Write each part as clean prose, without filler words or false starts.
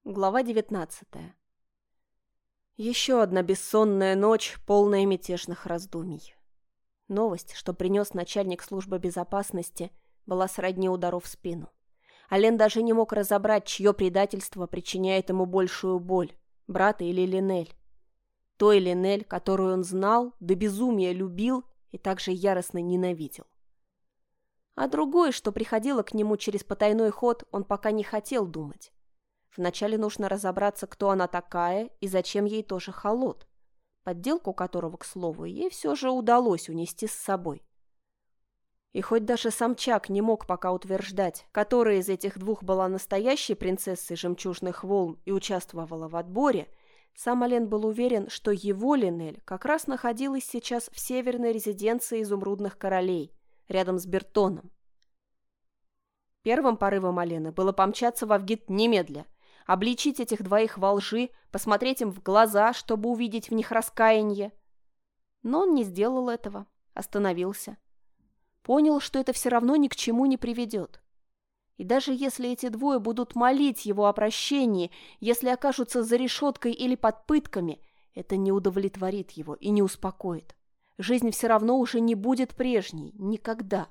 Глава 19. Еще одна бессонная ночь, полная мятежных раздумий. Новость, что принес начальник службы безопасности, была сродни удару в спину. Ален даже не мог разобрать, чье предательство причиняет ему большую боль – брата или Линель. Той Линель, которую он знал, до безумия любил и также яростно ненавидел. А другой, что приходило к нему через потайной ход, он пока не хотел думать. Вначале нужно разобраться, кто она такая и зачем ей тоже холод, подделку которого, к слову, ей все же удалось унести с собой. И хоть даже сам Чак не мог пока утверждать, которая из этих двух была настоящей принцессой жемчужных волн и участвовала в отборе, сам Ален был уверен, что его Линель как раз находилась сейчас в северной резиденции изумрудных королей, рядом с Бертоном. Первым порывом Алена было помчаться в Авгит немедля, обличить этих двоих во лжи, посмотреть им в глаза, чтобы увидеть в них раскаяние. Но он не сделал этого, остановился. Понял, что это все равно ни к чему не приведет. И даже если эти двое будут молить его о прощении, если окажутся за решеткой или под пытками, это не удовлетворит его и не успокоит. Жизнь все равно уже не будет прежней, никогда.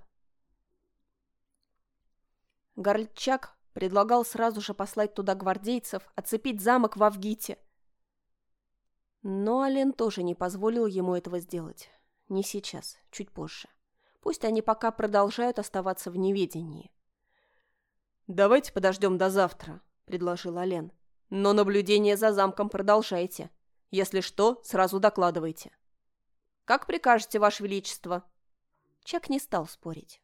Гарльчак предлагал сразу же послать туда гвардейцев, оцепить замок в Авгите. Но Ален тоже не позволил ему этого сделать. Не сейчас, чуть позже. Пусть они пока продолжают оставаться в неведении. «Давайте подождем до завтра», — предложил Ален. «Но наблюдение за замком продолжайте. Если что, сразу докладывайте». «Как прикажете, Ваше Величество?» Чак не стал спорить.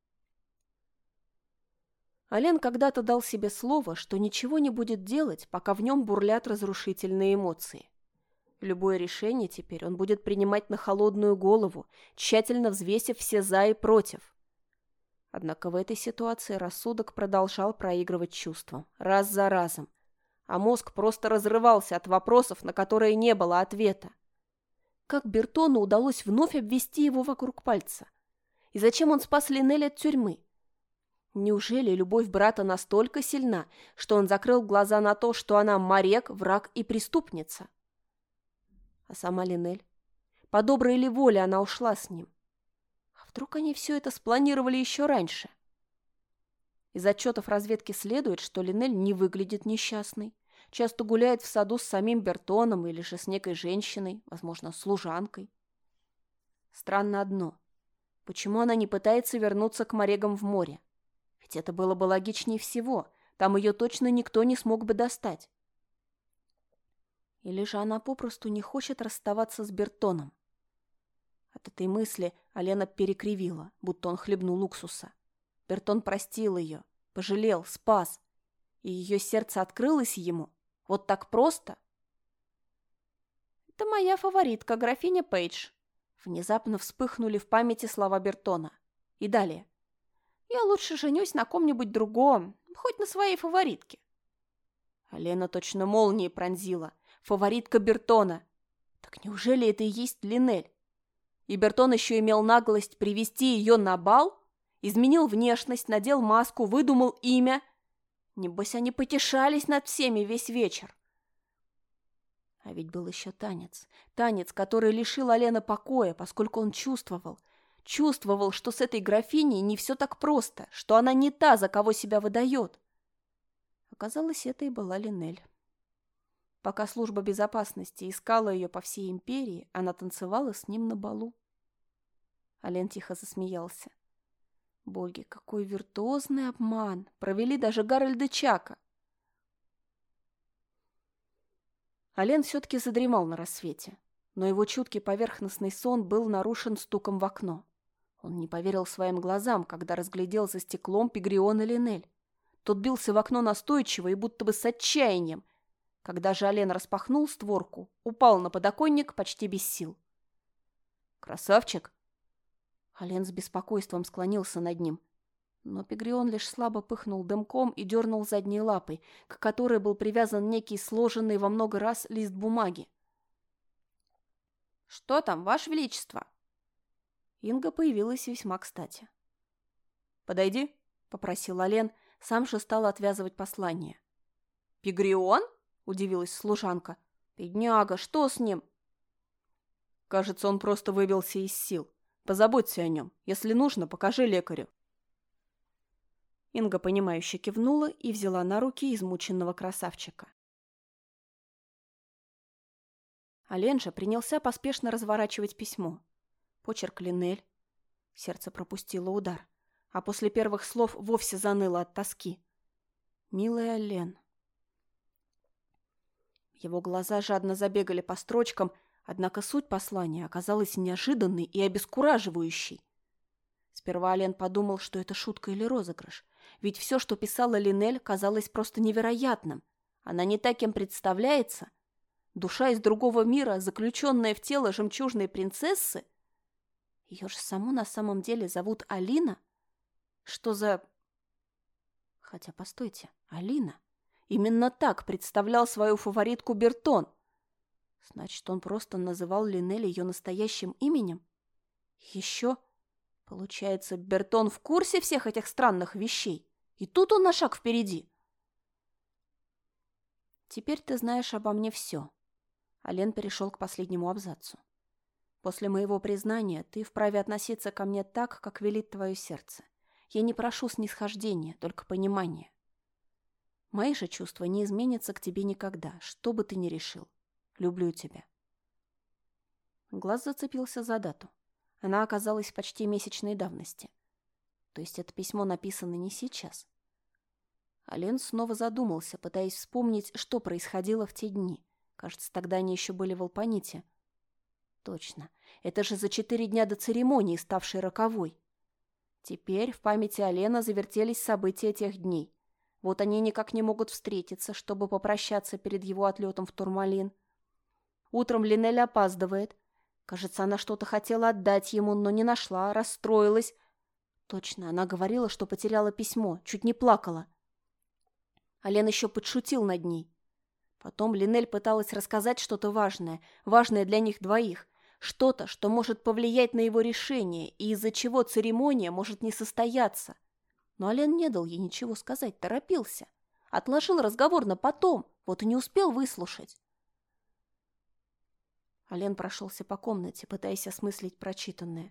Ален когда-то дал себе слово, что ничего не будет делать, пока в нем бурлят разрушительные эмоции. Любое решение теперь он будет принимать на холодную голову, тщательно взвесив все «за» и «против». Однако в этой ситуации рассудок продолжал проигрывать чувствам, раз за разом, а мозг просто разрывался от вопросов, на которые не было ответа. Как Бертону удалось вновь обвести его вокруг пальца? И зачем он спас Линель от тюрьмы? Неужели любовь брата настолько сильна, что он закрыл глаза на то, что она морек, враг и преступница? А сама Линель? По доброй ли воле она ушла с ним? А вдруг они все это спланировали еще раньше? Из отчетов разведки следует, что Линель не выглядит несчастной, часто гуляет в саду с самим Бертоном или же с некой женщиной, возможно, служанкой. Странно одно. Почему она не пытается вернуться к морегам в море? Ведь это было бы логичнее всего. Там ее точно никто не смог бы достать. Или же она попросту не хочет расставаться с Бертоном? От этой мысли Алена перекривила, будто он хлебнул уксуса. Бертон простил ее, пожалел, спас. И ее сердце открылось ему. Вот так просто? «Это моя фаворитка, графиня Пейдж». Внезапно вспыхнули в памяти слова Бертона. И далее. «Я лучше женюсь на ком-нибудь другом, хоть на своей фаворитке». Алена точно молнией пронзила. Фаворитка Бертона. Так неужели это и есть Линель? И Бертон еще имел наглость привести ее на бал? Изменил внешность, надел маску, выдумал имя. Небось, они потешались над всеми весь вечер. А ведь был еще танец. Танец, который лишил Алена покоя, поскольку он чувствовал, что с этой графиней не все так просто, что она не та, за кого себя выдает. Оказалось, это и была Линель. Пока служба безопасности искала ее по всей империи, она танцевала с ним на балу. Ален тихо засмеялся. Боги, какой виртуозный обман! Провели даже Гарольда Чака. Ален все-таки задремал на рассвете, но его чуткий поверхностный сон был нарушен стуком в окно. Он не поверил своим глазам, когда разглядел за стеклом Пегриона Линель. Тот бился в окно настойчиво и будто бы с отчаянием. Когда же Ален распахнул створку, упал на подоконник почти без сил. «Красавчик!» Ален с беспокойством склонился над ним. Но Пегрион лишь слабо пыхнул дымком и дернул задней лапой, к которой был привязан некий сложенный во много раз лист бумаги. «Что там, Ваше Величество?» Инга появилась весьма кстати. «Подойди», — попросил Ален, сам же стал отвязывать послание. «Пигрион?» – удивилась служанка. «Бедняга, что с ним?» «Кажется, он просто выбился из сил. Позаботься о нем. Если нужно, покажи лекарю». Инга, понимающе кивнула и взяла на руки измученного красавчика. Ален же принялся поспешно разворачивать письмо. Почерк Линель. Сердце пропустило удар, а после первых слов вовсе заныло от тоски. «Милый Ален». Его глаза жадно забегали по строчкам, однако суть послания оказалась неожиданной и обескураживающей. Сперва Ален подумал, что это шутка или розыгрыш, ведь все, что писала Линель, казалось просто невероятным. Она не так, кем представляется. Душа из другого мира, заключенная в тело жемчужной принцессы? Ее же саму на самом деле зовут Алина? Что за... Хотя, постойте, Алина. Именно так представлял свою фаворитку Бертон. Значит, он просто называл Линель ее настоящим именем? Еще... Получается, Бертон в курсе всех этих странных вещей. И тут он на шаг впереди. «Теперь ты знаешь обо мне все». Ален перешел к последнему абзацу. «После моего признания ты вправе относиться ко мне так, как велит твое сердце. Я не прошу снисхождения, только понимания. Мои же чувства не изменятся к тебе никогда, что бы ты ни решил. Люблю тебя». Глаз зацепился за дату. Она оказалась почти месячной давности. То есть это письмо написано не сейчас. Ален снова задумался, пытаясь вспомнить, что происходило в те дни. Кажется, тогда они еще были в Алпаните. Точно. Это же за 4 дня до церемонии, ставшей роковой. Теперь в памяти Алена завертелись события тех дней. Вот они никак не могут встретиться, чтобы попрощаться перед его отлетом в Турмалин. Утром Линель опаздывает. Кажется, она что-то хотела отдать ему, но не нашла, расстроилась. Точно, она говорила, что потеряла письмо, чуть не плакала. Ален еще подшутил над ней. Потом Линель пыталась рассказать что-то важное, важное для них двоих, что-то, что может повлиять на его решение и из-за чего церемония может не состояться. Но Ален не дал ей ничего сказать, торопился. Отложил разговор на потом, вот и не успел выслушать. Ален прошелся по комнате, пытаясь осмыслить прочитанное.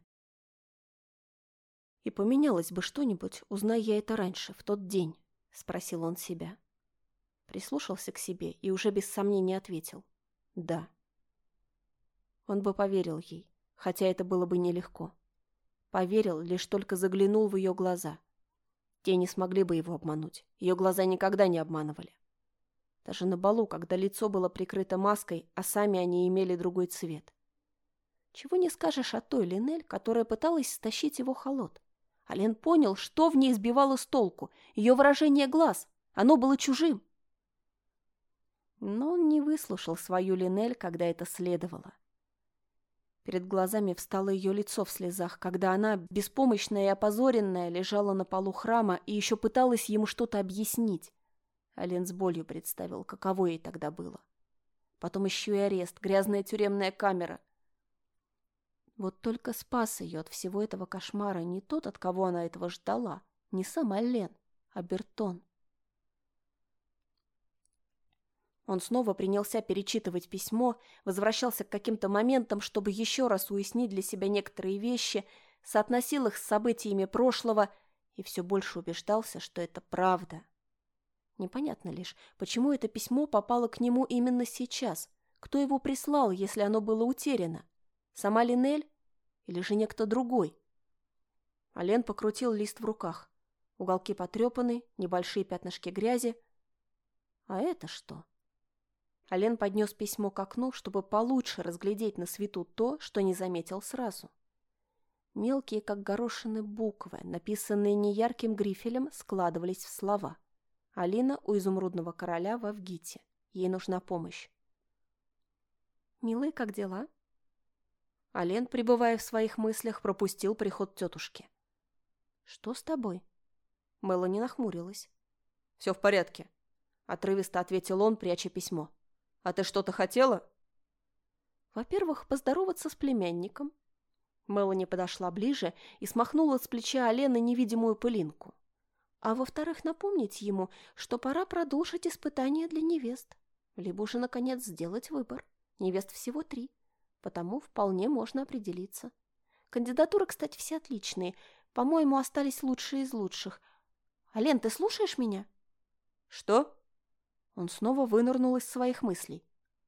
«И поменялось бы что-нибудь, узнай я это раньше, в тот день?» — спросил он себя. Прислушался к себе и уже без сомнения ответил. «Да». Он бы поверил ей, хотя это было бы нелегко. Поверил, лишь только заглянул в ее глаза. Те не смогли бы его обмануть, ее глаза никогда не обманывали. Даже на балу, когда лицо было прикрыто маской, а сами они имели другой цвет. Чего не скажешь о той Линель, которая пыталась стащить его холод. Ален понял, что в ней сбивало с толку. Ее выражение глаз. Оно было чужим. Но он не выслушал свою Линель, когда это следовало. Перед глазами встало ее лицо в слезах, когда она, беспомощная и опозоренная, лежала на полу храма и еще пыталась ему что-то объяснить. Ален с болью представил, каково ей тогда было. Потом еще и арест, грязная тюремная камера. Вот только спас ее от всего этого кошмара не тот, от кого она этого ждала, не сам Ален, а Бертон. Он снова принялся перечитывать письмо, возвращался к каким-то моментам, чтобы еще раз уяснить для себя некоторые вещи, соотносил их с событиями прошлого и все больше убеждался, что это правда. Непонятно лишь, почему это письмо попало к нему именно сейчас, кто его прислал, если оно было утеряно. Сама Линель или же некто другой? Ален покрутил лист в руках. Уголки потрепаны, небольшие пятнышки грязи. А это что? Ален поднес письмо к окну, чтобы получше разглядеть на свету то, что не заметил сразу. Мелкие, как горошины, буквы, написанные неярким грифелем, складывались в слова. Алина у изумрудного короля в Авгите. Ей нужна помощь. «Милый, как дела?» Ален, пребывая в своих мыслях, пропустил приход тетушки. «Что с тобой?» Мелани нахмурилась. «Все в порядке», — отрывисто ответил он, пряча письмо. «А ты что-то хотела?» «Во-первых, поздороваться с племянником». Мелани подошла ближе и смахнула с плеча Алены невидимую пылинку. А во-вторых, напомнить ему, что пора продолжить испытания для невест. Либо уже, наконец, сделать выбор. Невест всего 3, потому вполне можно определиться. Кандидатуры, кстати, все отличные. По-моему, остались лучшие из лучших. Ален, ты слушаешь меня? Что? Он снова вынырнул из своих мыслей.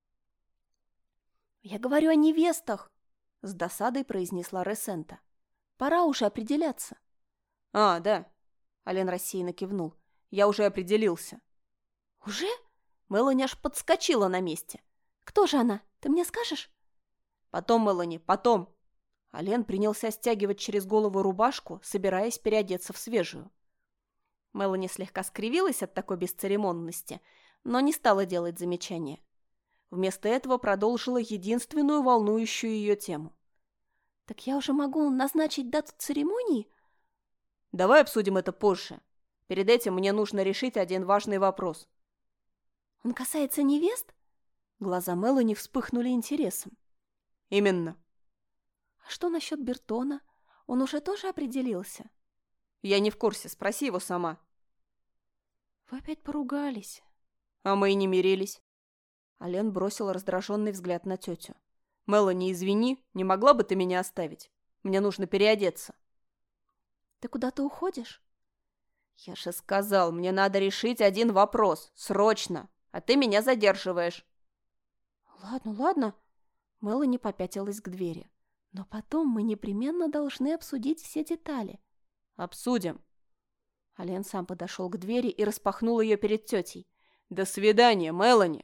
«Я говорю о невестах!» — с досадой произнесла Ресента. «Пора уже определяться». «А, да», — Ален рассеянно кивнул. «Я уже определился». «Уже?» — Мелани аж подскочила на месте. «Кто же она? Ты мне скажешь?» «Потом, Мелани, потом». Ален принялся стягивать через голову рубашку, собираясь переодеться в свежую. Мелани слегка скривилась от такой бесцеремонности, но не стала делать замечания. Вместо этого продолжила единственную волнующую ее тему. «Так я уже могу назначить дату церемонии?» «Давай обсудим это позже. Перед этим мне нужно решить один важный вопрос». «Он касается невест?» Глаза Мелани вспыхнули интересом. «Именно». «А что насчет Бертона? Он уже тоже определился?» «Я не в курсе, спроси его сама». «Вы опять поругались?» «А мы и не мирились». Ален бросил раздраженный взгляд на тетю. «Мелани, извини, не могла бы ты меня оставить? Мне нужно переодеться». «Ты куда-то уходишь?» «Я же сказал, мне надо решить один вопрос. Срочно. А ты меня задерживаешь». «Ладно, ладно». Мелани попятилась к двери. «Но потом мы непременно должны обсудить все детали». «Обсудим». Ален сам подошел к двери и распахнул ее перед тетей. «До свидания, Мелани».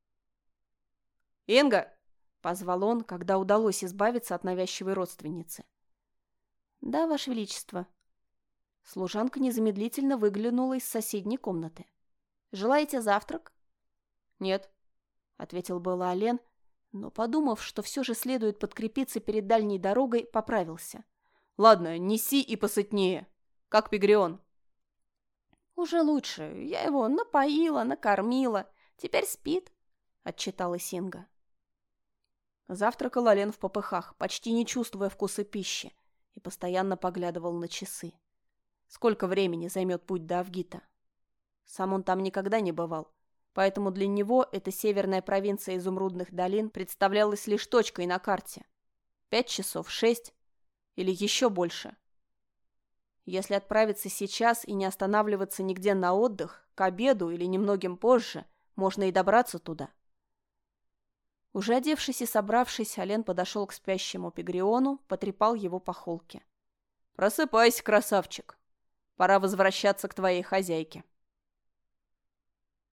«Инга!» — позвал он, когда удалось избавиться от навязчивой родственницы. «Да, Ваше Величество». Служанка незамедлительно выглянула из соседней комнаты. «Желаете завтрак?» «Нет», — ответил было Ален, но, подумав, что все же следует подкрепиться перед дальней дорогой, поправился. «Ладно, неси и посытнее. Как Пегрион?» «Уже лучше. Я его напоила, накормила. Теперь спит», — отчиталась Инга. Завтракал Ален в попыхах, почти не чувствуя вкуса пищи, и постоянно поглядывал на часы. Сколько времени займет путь до Авгита? Сам он там никогда не бывал, поэтому для него эта северная провинция изумрудных долин представлялась лишь точкой на карте. 5 часов, 6 или еще больше. Если отправиться сейчас и не останавливаться нигде на отдых, к обеду или немногим позже, можно и добраться туда. Уже одевшись и собравшись, Ален подошел к спящему Пегриону, потрепал его по холке. «Просыпайся, красавчик! Пора возвращаться к твоей хозяйке».